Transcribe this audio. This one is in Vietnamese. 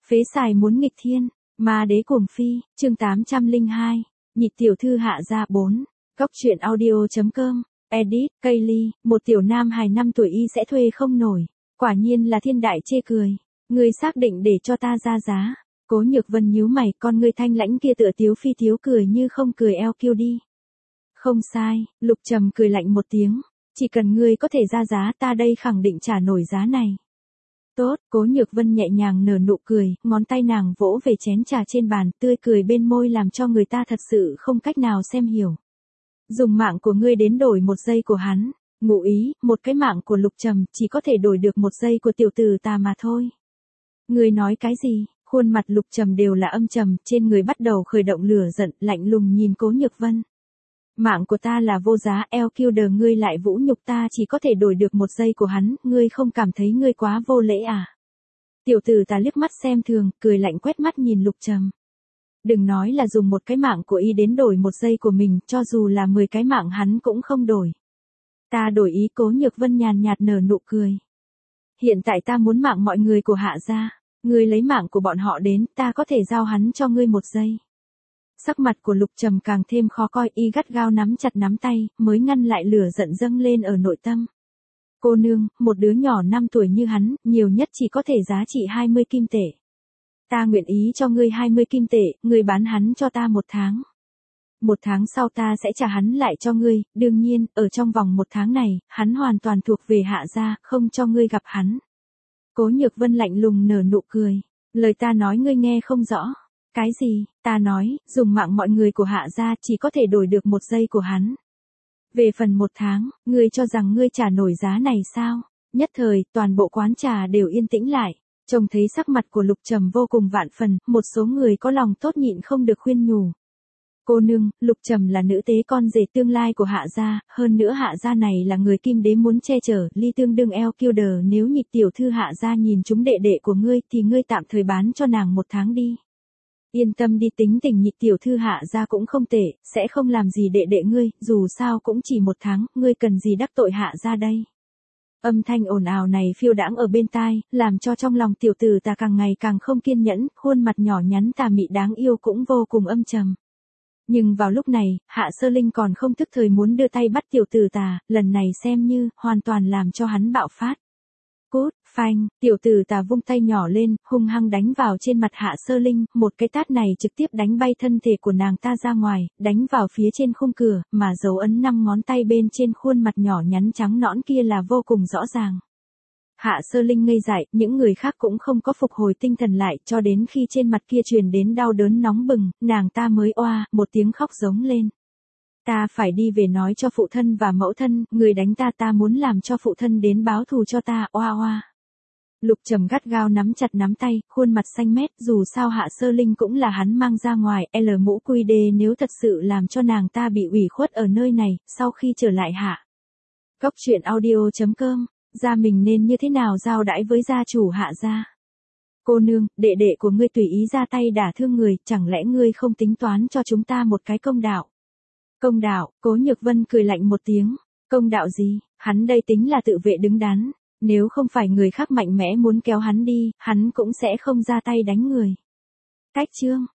Phế xài muốn nghịch thiên, ma đế cuồng phi, chương 802, nhị tiểu thư hạ gia 4, góc truyện audio.com, edit, Kaylee, một tiểu nam hài 5 tuổi y sẽ thuê không nổi, quả nhiên là thiên đại chê cười, ngươi xác định để cho ta ra giá. Cố Nhược Vân nhíu mày, con ngươi thanh lãnh kia tựa tiếu phi tiếu cười như không cười eo kiêu đi. Không sai, Lục Trầm cười lạnh một tiếng, chỉ cần ngươi có thể ra giá ta đây khẳng định trả nổi giá này. Tốt, Cố Nhược Vân nhẹ nhàng nở nụ cười, ngón tay nàng vỗ về chén trà trên bàn, tươi cười bên môi làm cho người ta thật sự không cách nào xem hiểu. Dùng mạng của ngươi đến đổi 1 giây của hắn, ngụ ý, một cái mạng của Lục Trầm chỉ có thể đổi được 1 giây của tiểu tử ta mà thôi. Ngươi nói cái gì? Khuôn mặt Lục Trầm đều là âm trầm, trên người bắt đầu khởi động lửa giận, lạnh lùng nhìn Cố Nhược Vân. Mạng của ta là vô giá, Elkilder ngươi lại vũ nhục ta chỉ có thể đổi được 1 giây của hắn, ngươi không cảm thấy ngươi quá vô lễ à? Tiểu tử ta liếc mắt xem thường, cười lạnh quét mắt nhìn Lục Trầm. Đừng nói là dùng một cái mạng của y đến đổi 1 giây của mình, cho dù là 10 cái mạng hắn cũng không đổi. Ta đổi ý. Cố Nhược Vân nhàn nhạt nở nụ cười. Hiện tại ta muốn mạng mọi người của Hạ gia, ngươi lấy mạng của bọn họ đến, ta có thể giao hắn cho ngươi 1 giây. Sắc mặt của Lục Trầm càng thêm khó coi, y gắt gao nắm chặt nắm tay, mới ngăn lại lửa giận dâng lên ở nội tâm. Cô nương, một đứa nhỏ 5 tuổi như hắn, nhiều nhất chỉ có thể giá trị 20 kim tệ. Ta nguyện ý cho ngươi 20 kim tệ, ngươi bán hắn cho ta 1 tháng. 1 tháng sau ta sẽ trả hắn lại cho ngươi, đương nhiên, ở trong vòng 1 tháng này, hắn hoàn toàn thuộc về Hạ gia, không cho ngươi gặp hắn. Cố Nhược Vân lạnh lùng nở nụ cười, lời ta nói ngươi nghe không rõ. Cái gì? Ta nói, dùng mạng mọi người của Hạ gia chỉ có thể đổi được 1 giây của hắn. Về phần 1 tháng, ngươi cho rằng ngươi trả nổi giá này sao? Nhất thời, toàn bộ quán trà đều yên tĩnh lại. Trông thấy sắc mặt của Lục Trầm vô cùng vạn phần, một số người có lòng tốt nhịn không được khuyên nhủ. Cô nương, Lục Trầm là nữ tế con rể tương lai của Hạ gia, hơn nữa Hạ gia này là người kim đế muốn che chở, ly tương đương Elkilder, nếu nhịp tiểu thư Hạ gia nhìn chúng đệ đệ của ngươi thì ngươi tạm thời bán cho nàng 1 tháng đi. Yên tâm đi, tính tình nhị tiểu thư Hạ gia cũng không tệ, sẽ không làm gì đệ đệ ngươi, dù sao cũng chỉ 1 tháng, ngươi cần gì đắc tội Hạ gia đây. Âm thanh ồn ào này phiêu đãng ở bên tai, làm cho trong lòng tiểu tử ta càng ngày càng không kiên nhẫn, khuôn mặt nhỏ nhắn tà mị đáng yêu cũng vô cùng âm trầm. Nhưng vào lúc này, Hạ Sơ Linh còn không tức thời muốn đưa tay bắt tiểu tử tà, lần này xem như, hoàn toàn làm cho hắn bạo phát. Cút, phanh, tiểu tử tà vung tay nhỏ lên, hung hăng đánh vào trên mặt Hạ Sơ Linh, một cái tát này trực tiếp đánh bay thân thể của nàng ta ra ngoài, đánh vào phía trên khung cửa, mà dấu ấn 5 ngón tay bên trên khuôn mặt nhỏ nhắn trắng nõn kia là vô cùng rõ ràng. Hạ Sơ Linh ngây dại, những người khác cũng không có phục hồi tinh thần lại, cho đến khi trên mặt kia truyền đến đau đớn nóng bừng, nàng ta mới oa, một tiếng khóc giống lên. Ta phải đi về nói cho phụ thân và mẫu thân, người đánh ta, ta muốn làm cho phụ thân đến báo thù cho ta, oa oa. Lục Trầm gắt gao nắm chặt nắm tay, khuôn mặt xanh mét, dù sao Hạ Sơ Linh cũng là hắn mang ra ngoài, mũ quy đê nếu thật sự làm cho nàng ta bị ủy khuất ở nơi này, sau khi trở lại hạ. Góc truyện audio.com, gia mình nên như thế nào giao đãi với gia chủ Hạ gia. Cô nương, đệ đệ của ngươi tùy ý ra tay đả thương người, chẳng lẽ ngươi không tính toán cho chúng ta một cái công đạo? Công đạo, Cố Nhược Vân cười lạnh một tiếng, công đạo gì, hắn đây tính là tự vệ đứng đắn, nếu không phải người khác mạnh mẽ muốn kéo hắn đi, hắn cũng sẽ không ra tay đánh người. Cách chương,